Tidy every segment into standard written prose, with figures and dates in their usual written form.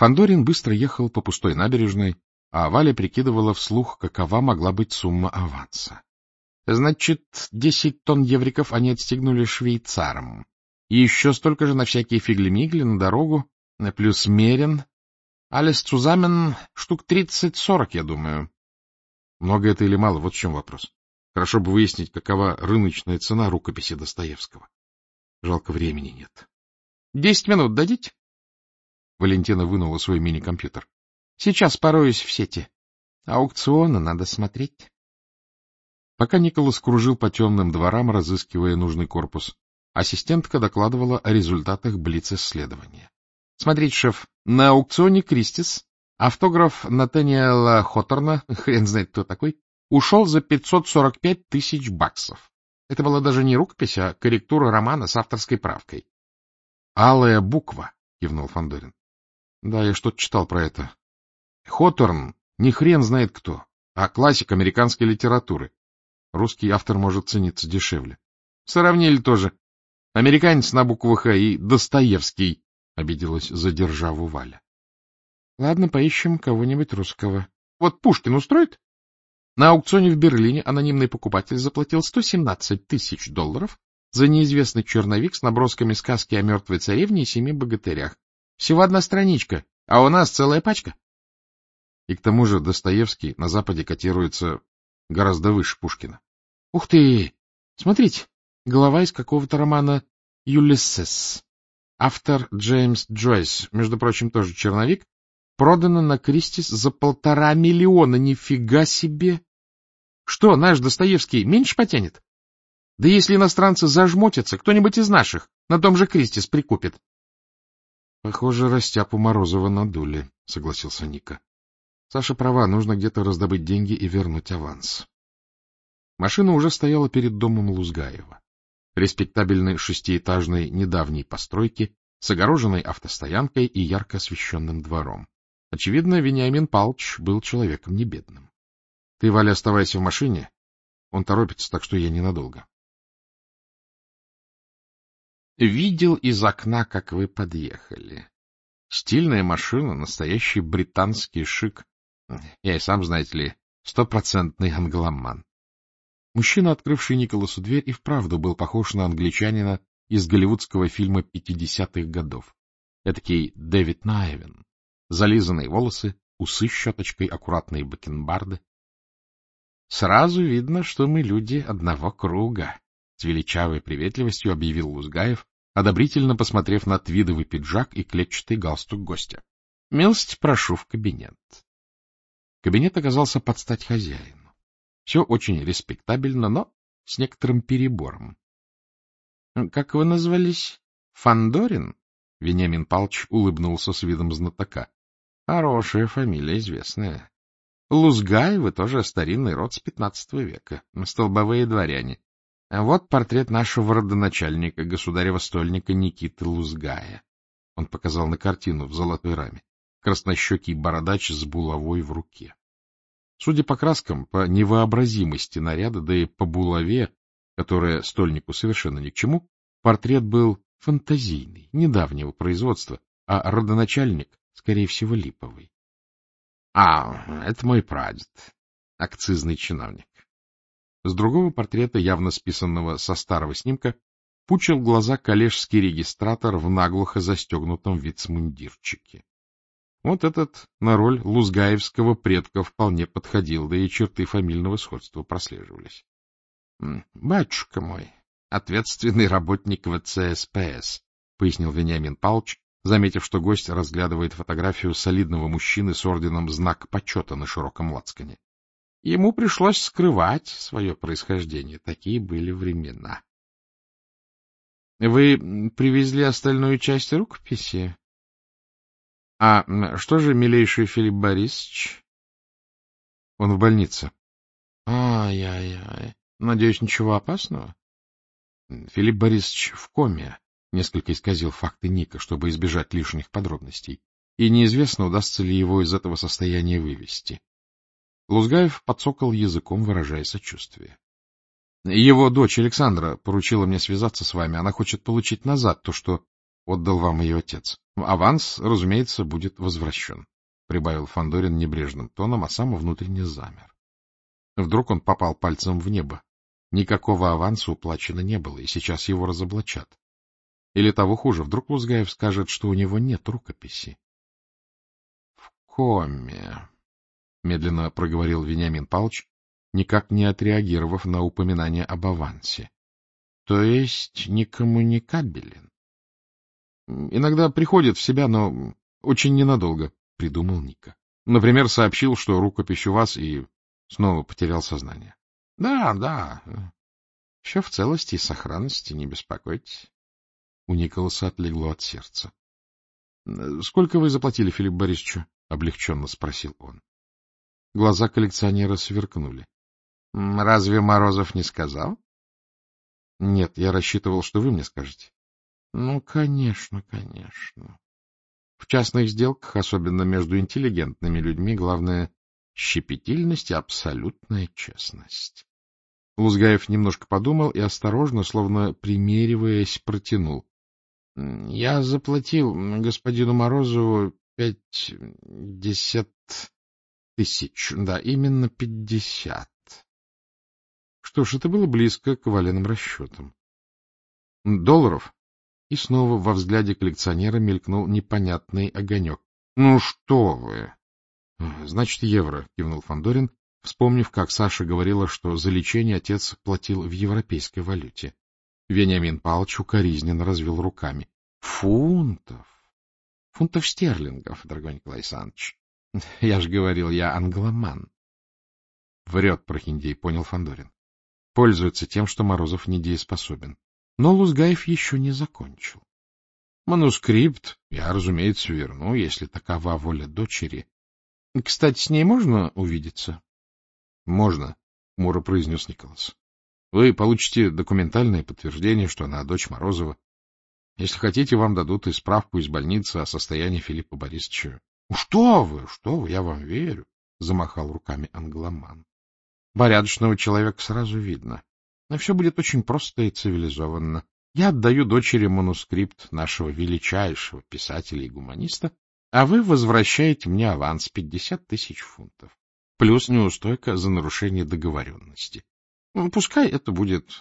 Фандорин быстро ехал по пустой набережной, а Валя прикидывала вслух, какова могла быть сумма аванса. Значит, 10 тонн евриков они отстегнули швейцарам. И еще столько же на всякие фигли-мигли, на дорогу, плюс мерен. Alles zusammen штук 30-40, я думаю. Много это или мало, вот в чем вопрос. Хорошо бы выяснить, какова рыночная цена рукописи Достоевского. Жалко, времени нет. 10 минут дадите? Валентина вынула свой мини-компьютер. Сейчас пороюсь в сети. Аукционы надо смотреть. Пока Николас кружил по темным дворам, разыскивая нужный корпус, ассистентка докладывала о результатах блиц-исследования. Смотрите, шеф, на аукционе Кристис автограф Натаниэла Хоторна, хрен знает кто такой, ушел за 545 тысяч баксов. Это была даже не рукопись, а корректура романа с авторской правкой. — Алая буква, — кивнул Фандорин. — Да, я что-то читал про это. Хоторн не хрен знает кто, а классик американской литературы. Русский автор может цениться дешевле. Сравнили тоже. Американец на букву «Х» и Достоевский, — обиделась за державу Валя. — Ладно, поищем кого-нибудь русского. Вот Пушкин устроит? На аукционе в Берлине анонимный покупатель заплатил $117 тысяч за неизвестный черновик с набросками сказки о мертвой царевне и 7 богатырях. Всего одна страничка, а у нас целая пачка. И к тому же Достоевский на Западе котируется гораздо выше Пушкина. Ух ты! Смотрите, глава из какого-то романа «Юлиссес». Автор Джеймс Джойс, между прочим, тоже черновик, продано на Кристис за 1,5 миллиона. Нифига себе! Что, наш Достоевский меньше потянет? Да если иностранцы зажмотятся, кто-нибудь из наших на том же Кристис прикупит. — Похоже, Растяпу Морозова надули, — согласился Ника. Саша права, нужно где-то раздобыть деньги и вернуть аванс. Машина уже стояла перед домом Лузгаева, респектабельной шестиэтажной недавней постройки с огороженной автостоянкой и ярко освещенным двором. Очевидно, Вениамин Павлович был человеком небедным. — Ты, Валя, оставайся в машине. Он торопится, так что я ненадолго. Видел из окна, как вы подъехали. Стильная машина, настоящий британский шик. Я и сам, знаете ли, 100% англоман. Мужчина, открывший Николасу дверь, и вправду был похож на англичанина из голливудского фильма 50-х годов. Этакий Дэвид Найвен. Зализанные волосы, усы щеточкой, аккуратные бакенбарды. Сразу видно, что мы люди одного круга, — с величавой приветливостью объявил Лузгаев, одобрительно посмотрев на твидовый пиджак и клетчатый галстук гостя. — Милости прошу в кабинет. Кабинет оказался под стать хозяину. Все очень респектабельно, но с некоторым перебором. — Как вы назвались? Фандорин? Вениамин Павлович улыбнулся с видом знатока. — Хорошая фамилия, известная. Лузгаевы тоже старинный род с 15 века, столбовые дворяне. А вот портрет нашего родоначальника, государева-стольника Никиты Лузгая. Он показал на картину в золотой раме. Краснощекий бородач с булавой в руке. Судя по краскам, по невообразимости наряда, да и по булаве, которая стольнику совершенно ни к чему, портрет был фантазийный, недавнего производства, а родоначальник, скорее всего, липовый. — А, это мой прадед, акцизный чиновник. С другого портрета, явно списанного со старого снимка, пучил глаза коллежский регистратор в наглухо застегнутом вицмундирчике. Вот этот на роль лузгаевского предка вполне подходил, да и черты фамильного сходства прослеживались. — Батюшка мой, ответственный работник ВЦСПС, — пояснил Вениамин Павлович, заметив, что гость разглядывает фотографию солидного мужчины с орденом «Знак почета» на широком лацкане. Ему пришлось скрывать свое происхождение. Такие были времена. — Вы привезли остальную часть рукописи? — А что же, милейший Филипп Борисович? — Он в больнице. — Ай-яй-яй. Надеюсь, ничего опасного? Филипп Борисович в коме. Несколько исказил факты Ника, чтобы избежать лишних подробностей. И неизвестно, удастся ли его из этого состояния вывести. Лузгаев подсокал языком, выражая сочувствие. — Его дочь Александра поручила мне связаться с вами. Она хочет получить назад то, что отдал вам ее отец. Аванс, разумеется, будет возвращен, — прибавил Фандорин небрежным тоном, а сам внутренне замер. Вдруг он попал пальцем в небо. Никакого аванса уплачено не было, и сейчас его разоблачат. Или того хуже, вдруг Лузгаев скажет, что у него нет рукописи. — В коме, — медленно проговорил Вениамин Павлович, никак не отреагировав на упоминание об авансе. — То есть некоммуникабелен? — Иногда приходит в себя, но очень ненадолго, — придумал Ника. Например, сообщил, что рукопись у вас, и снова потерял сознание. — Да, да, все в целости и сохранности, не беспокойтесь. У Николаса отлегло от сердца. — Сколько вы заплатили Филиппу Борисовичу? — облегченно спросил он. Глаза коллекционера сверкнули. — Разве Морозов не сказал? — Нет, я рассчитывал, что вы мне скажете. — Ну, конечно, конечно. В частных сделках, особенно между интеллигентными людьми, главное — щепетильность и абсолютная честность. Лузгаев немножко подумал и осторожно, словно примериваясь, протянул. — Я заплатил господину Морозову 50 тысяч. Да, именно 50. Что ж, это было близко к Валиным расчетам. Долларов? И снова во взгляде коллекционера мелькнул непонятный огонек. — Ну что вы! — Значит, евро, — кивнул Фандорин, вспомнив, как Саша говорила, что за лечение отец платил в европейской валюте. Вениамин Павлович укоризненно развел руками. — Фунтов! Фунтов стерлингов, дорогой Николай Александрович. Я же говорил, я англоман. Врет прохиндей, понял Фандорин. Пользуется тем, что Морозов недееспособен. Но Лузгаев еще не закончил. Манускрипт я, разумеется, верну, если такова воля дочери. Кстати, с ней можно увидеться? — Можно, — хмуро произнес Николас. — Вы получите документальное подтверждение, что она дочь Морозова. Если хотите, вам дадут и справку из больницы о состоянии Филиппа Борисовича. — Что вы, я вам верю, — замахал руками англоман. — Порядочного человека сразу видно. Но все будет очень просто и цивилизованно. Я отдаю дочери манускрипт нашего величайшего писателя и гуманиста, а вы возвращаете мне аванс 50 тысяч фунтов, плюс неустойка за нарушение договоренности. Пускай это будет,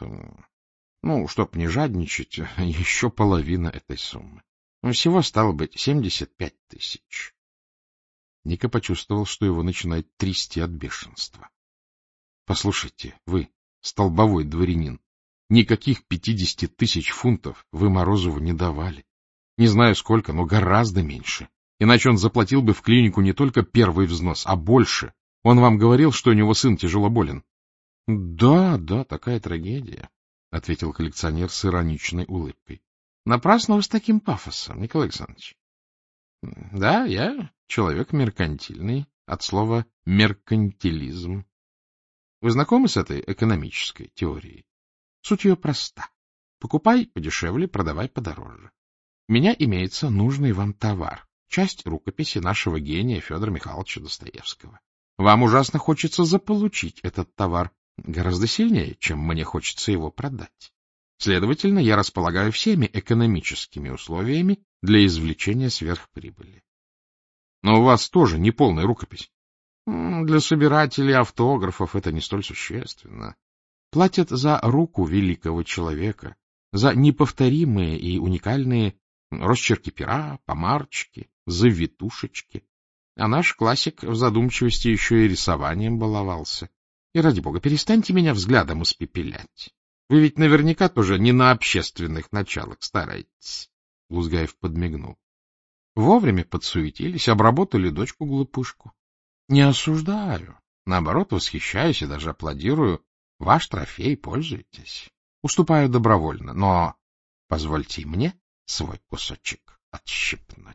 чтоб не жадничать, еще половина этой суммы. Всего стало быть 75 тысяч. Ника почувствовал, что его начинает трясти от бешенства. — Послушайте, вы, столбовой дворянин, никаких 50 тысяч фунтов вы Морозову не давали. Не знаю сколько, но гораздо меньше. Иначе он заплатил бы в клинику не только первый взнос, а больше. Он вам говорил, что у него сын тяжело болен? — Да, такая трагедия, — ответил коллекционер с ироничной улыбкой. — Напрасно вы с таким пафосом, Николай Александрович. — Да, я человек меркантильный, от слова «меркантилизм». Вы знакомы с этой экономической теорией? Суть ее проста. Покупай подешевле, продавай подороже. У меня имеется нужный вам товар, часть рукописи нашего гения Федора Михайловича Достоевского. Вам ужасно хочется заполучить этот товар, гораздо сильнее, чем мне хочется его продать. Следовательно, я располагаю всеми экономическими условиями для извлечения сверхприбыли. Но у вас тоже не полная рукопись. Для собирателей автографов это не столь существенно. Платят за руку великого человека, за неповторимые и уникальные росчерки пера, помарочки, завитушечки. А наш классик в задумчивости еще и рисованием баловался. И, ради бога, перестаньте меня взглядом испепелять. Вы ведь наверняка тоже не на общественных началах стараетесь. Лузгаев подмигнул. Вовремя подсуетились, обработали дочку-глупышку. Не осуждаю, наоборот, восхищаюсь и даже аплодирую. Ваш трофей, пользуйтесь. Уступаю добровольно, но позвольте мне свой кусочек отщипнуть.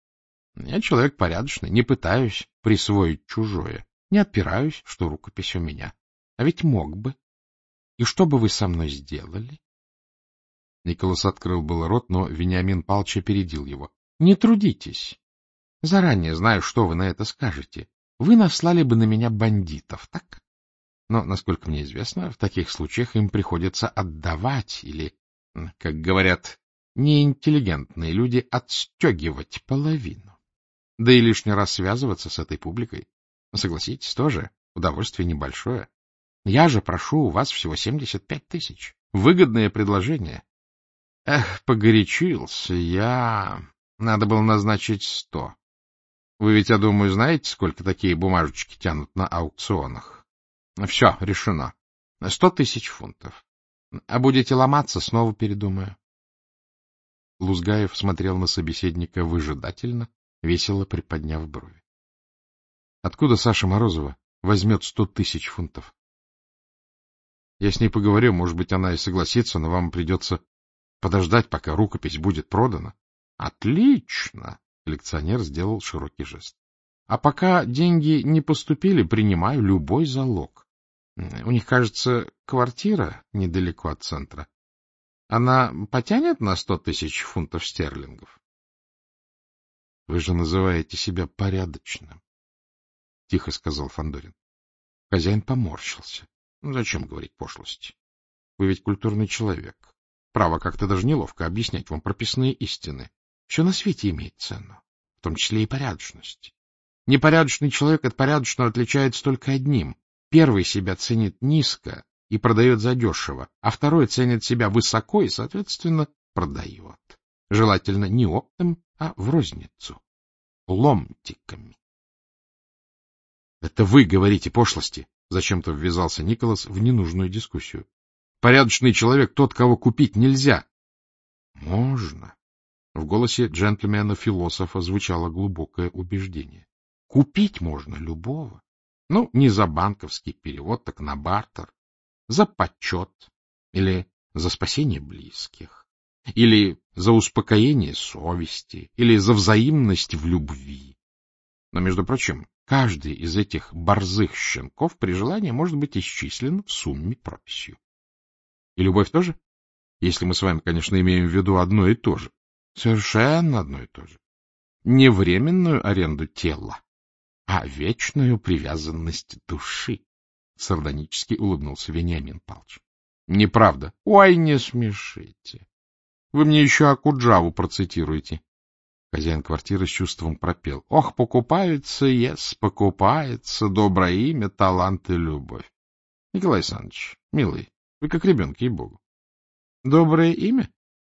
Я человек порядочный, не пытаюсь присвоить чужое, не отпираюсь, что рукопись у меня. А ведь мог бы. И что бы вы со мной сделали? Николас открыл было рот, но Вениамин Павлович опередил его. Не трудитесь. Заранее знаю, что вы на это скажете. Вы наслали бы на меня бандитов, так? Но, насколько мне известно, в таких случаях им приходится отдавать или, как говорят, неинтеллигентные люди отстегивать половину. Да и лишний раз связываться с этой публикой. Согласитесь, тоже удовольствие небольшое. Я же прошу у вас всего 75 тысяч. Выгодное предложение. Эх, погорячился я. Надо было назначить 100. Вы ведь, я думаю, знаете, сколько такие бумажечки тянут на аукционах? Все, решено. 100 тысяч фунтов. А будете ломаться, снова передумаю. Лузгаев смотрел на собеседника выжидательно, весело приподняв брови. Откуда Саша Морозова возьмет 100 тысяч фунтов? Я с ней поговорю, может быть, она и согласится, но вам придется подождать, пока рукопись будет продана. Отлично! Коллекционер сделал широкий жест. А пока деньги не поступили, принимаю любой залог. У них, кажется, квартира недалеко от центра. Она потянет на 100 тысяч фунтов стерлингов? Вы же называете себя порядочным, — тихо сказал Фандорин. Хозяин поморщился. Зачем говорить пошлости? Вы ведь культурный человек. Право, как-то даже неловко объяснять вам прописные истины. Все на свете имеет цену, в том числе и порядочность. Непорядочный человек от порядочного отличается только одним. Первый себя ценит низко и продает задешево, а второй ценит себя высоко и, соответственно, продает. Желательно не оптом, а в розницу. Ломтиками. — Это вы говорите пошлости, — зачем-то ввязался Николас в ненужную дискуссию. — Порядочный человек тот, кого купить нельзя. — Можно. В голосе джентльмена-философа звучало глубокое убеждение. Купить можно любого. Ну, не за банковский перевод, так на бартер. За почет. Или за спасение близких. Или за успокоение совести. Или за взаимность в любви. Но, между прочим, каждый из этих борзых щенков при желании может быть исчислен в сумме прописью. И любовь тоже? Если мы с вами, конечно, имеем в виду одно и то же. Совершенно одно и то же. Не временную аренду тела, а вечную привязанность души. Сардонически улыбнулся Вениамин Павлович. Неправда. Ой, не смешите. Вы мне еще Акуджаву процитируете. Хозяин квартиры с чувством пропел. Ох, покупается, покупается доброе имя, талант и любовь. Николай Александрович, милый, вы как ребенок, ей-богу. Доброе имя?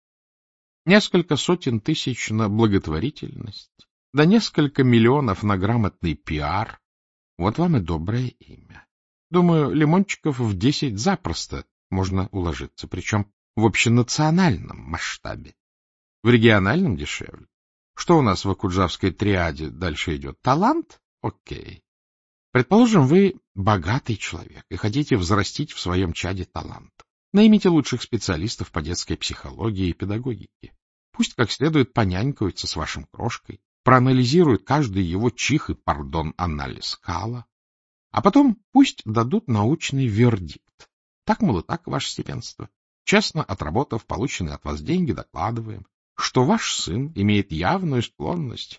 Несколько сотен тысяч на благотворительность, да несколько миллионов на грамотный пиар. Вот вам и доброе имя. Думаю, лимончиков в 10 запросто можно уложиться, причем в общенациональном масштабе. В региональном дешевле. Что у нас в акуджавской триаде дальше идет? Талант? Окей. Предположим, вы богатый человек и хотите взрастить в своем чаде талант. Наймите лучших специалистов по детской психологии и педагогике. Пусть как следует понянькаются с вашим крошкой, проанализируют каждый его чих и, анализ кала. А потом пусть дадут научный вердикт. Так, мол, и так, ваше степенство. Честно отработав полученные от вас деньги, докладываем, что ваш сын имеет явную склонность,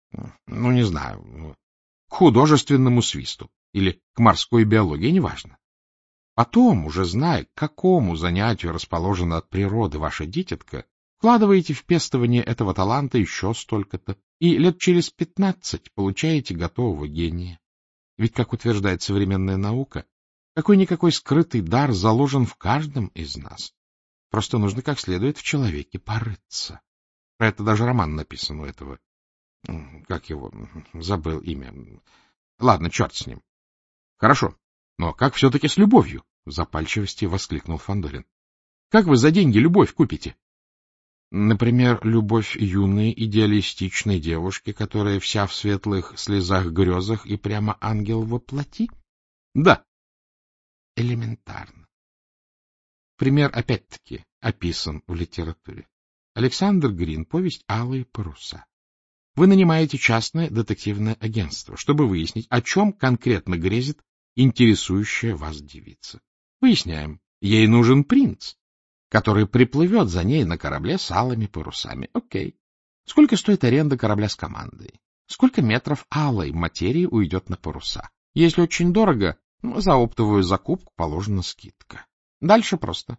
не знаю, к художественному свисту или к морской биологии, неважно. Потом, уже зная, к какому занятию расположена от природы ваша дитятка, вкладываете в пестование этого таланта еще столько-то, и лет через 15 получаете готового гения. Ведь, как утверждает современная наука, какой-никакой скрытый дар заложен в каждом из нас. Просто нужно как следует в человеке порыться. Про это даже роман написан у этого. Как его? Забыл имя. Ладно, черт с ним. Хорошо. Но как все-таки с любовью? В запальчивости воскликнул Фандорин. Как вы за деньги любовь купите? Например, любовь юной идеалистичной девушки, которая вся в светлых слезах-грезах и прямо ангел во плоти? Да. Элементарно. Пример, опять-таки, описан в литературе. Александр Грин, повесть «Алые паруса». Вы нанимаете частное детективное агентство, чтобы выяснить, о чем конкретно грезит интересующая вас девица. Выясняем, ей нужен принц, который приплывет за ней на корабле с алыми парусами. Окей. Сколько стоит аренда корабля с командой? Сколько метров алой материи уйдет на паруса? Если очень дорого, за оптовую закупку положена скидка. Дальше просто.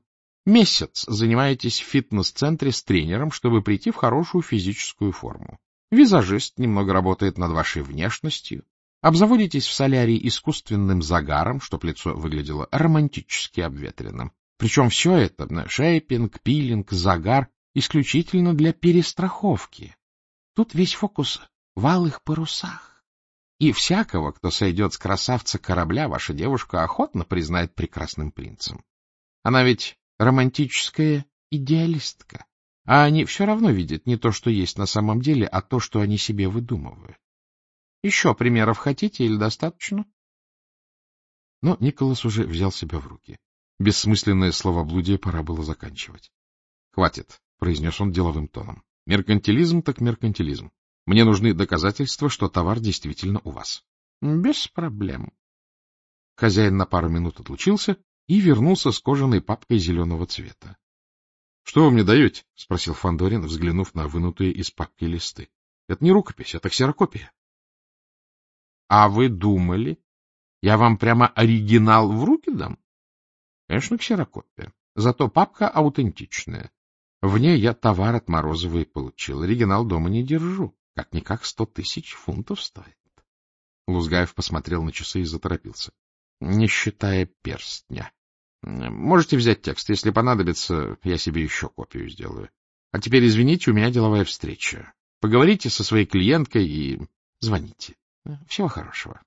Месяц занимаетесь в фитнес-центре с тренером, чтобы прийти в хорошую физическую форму. Визажист немного работает над вашей внешностью. Обзаводитесь в солярии искусственным загаром, чтобы лицо выглядело романтически обветренным. Причем все это — шейпинг, пилинг, загар — исключительно для перестраховки. Тут весь фокус в алых парусах. И всякого, кто сойдет с красавца корабля, ваша девушка охотно признает прекрасным принцем. Она ведь романтическая идеалистка, а они все равно видят не то, что есть на самом деле, а то, что они себе выдумывают. Еще примеров хотите или достаточно? Но Николас уже взял себя в руки. Бессмысленное словоблудие пора было заканчивать. — Хватит, — произнес он деловым тоном. — Меркантилизм так меркантилизм. Мне нужны доказательства, что товар действительно у вас. — Без проблем. Хозяин на пару минут отлучился и вернулся с кожаной папкой зеленого цвета. — Что вы мне даете? — спросил Фандорин, взглянув на вынутые из папки листы. — Это не рукопись, это ксерокопия. — А вы думали, я вам прямо оригинал в руки дам? — Конечно, ксерокопия. Зато папка аутентичная. В ней я товар от Морозовой получил. Оригинал дома не держу. Как-никак 100 000 фунтов стоит. Лузгаев посмотрел на часы и заторопился. — Не считая перстня. Можете взять текст. Если понадобится, я себе еще копию сделаю. А теперь, извините, у меня деловая встреча. Поговорите со своей клиенткой и звоните. Всего хорошего.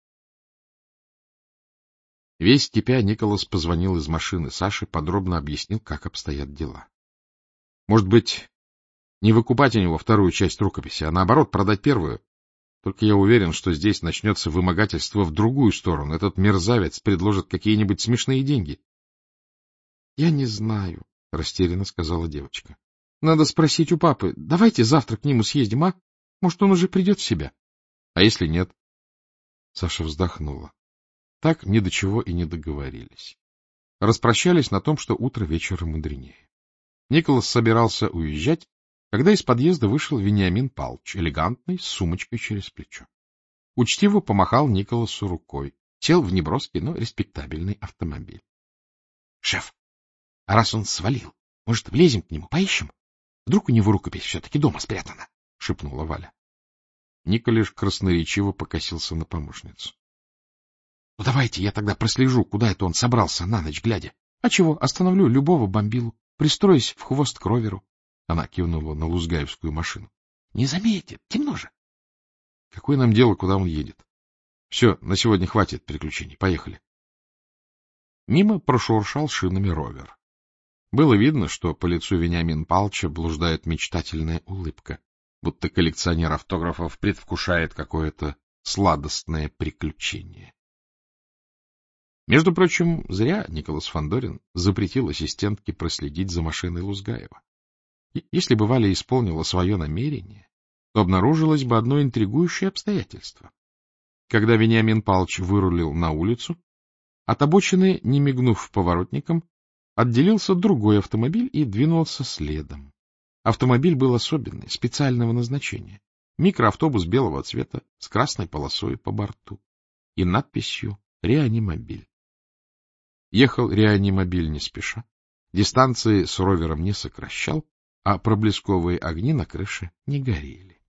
Весь кипя, Николас позвонил из машины Саши, подробно объяснил, как обстоят дела. Может быть, не выкупать у него вторую часть рукописи, а наоборот продать первую? Только я уверен, что здесь начнется вымогательство в другую сторону. Этот мерзавец предложит какие-нибудь смешные деньги. — Я не знаю, — растерянно сказала девочка. — Надо спросить у папы. Давайте завтра к нему съездим, а? Может, он уже придет в себя? — А если нет? Саша вздохнула. Так ни до чего и не договорились. Распрощались на том, что утро вечера мудренее. Николас собирался уезжать, когда из подъезда вышел Вениамин Павлович, элегантный, с сумочкой через плечо. Учтиво помахал Николасу рукой, сел в неброский, но респектабельный автомобиль. — Шеф, а раз он свалил, может, влезем к нему, поищем? Вдруг у него рукопись все-таки дома спрятана? — шепнула Валя. Николаш красноречиво покосился на помощницу. — Ну, давайте я тогда прослежу, куда это он собрался на ночь глядя. А чего, остановлю любого бомбилу, пристроюсь в хвост к роверу. Она кивнула на лузгаевскую машину. — Не заметит, темно же. — Какое нам дело, куда он едет? Все, на сегодня хватит приключений, поехали. Мимо прошуршал шинами ровер. Было видно, что по лицу Вениамина Павловича блуждает мечтательная улыбка, будто коллекционер автографов предвкушает какое-то сладостное приключение. Между прочим, зря Николас Фандорин запретил ассистентке проследить за машиной Лузгаева. Если бы Валя исполнила свое намерение, то обнаружилось бы одно интригующее обстоятельство. Когда Вениамин Павлович вырулил на улицу, от обочины, не мигнув поворотником, отделился другой автомобиль и двинулся следом. Автомобиль был особенный, специального назначения. Микроавтобус белого цвета с красной полосой по борту и надписью «Реанимобиль». Ехал реанимобиль не спеша, дистанции с ровером не сокращал, а проблесковые огни на крыше не горели.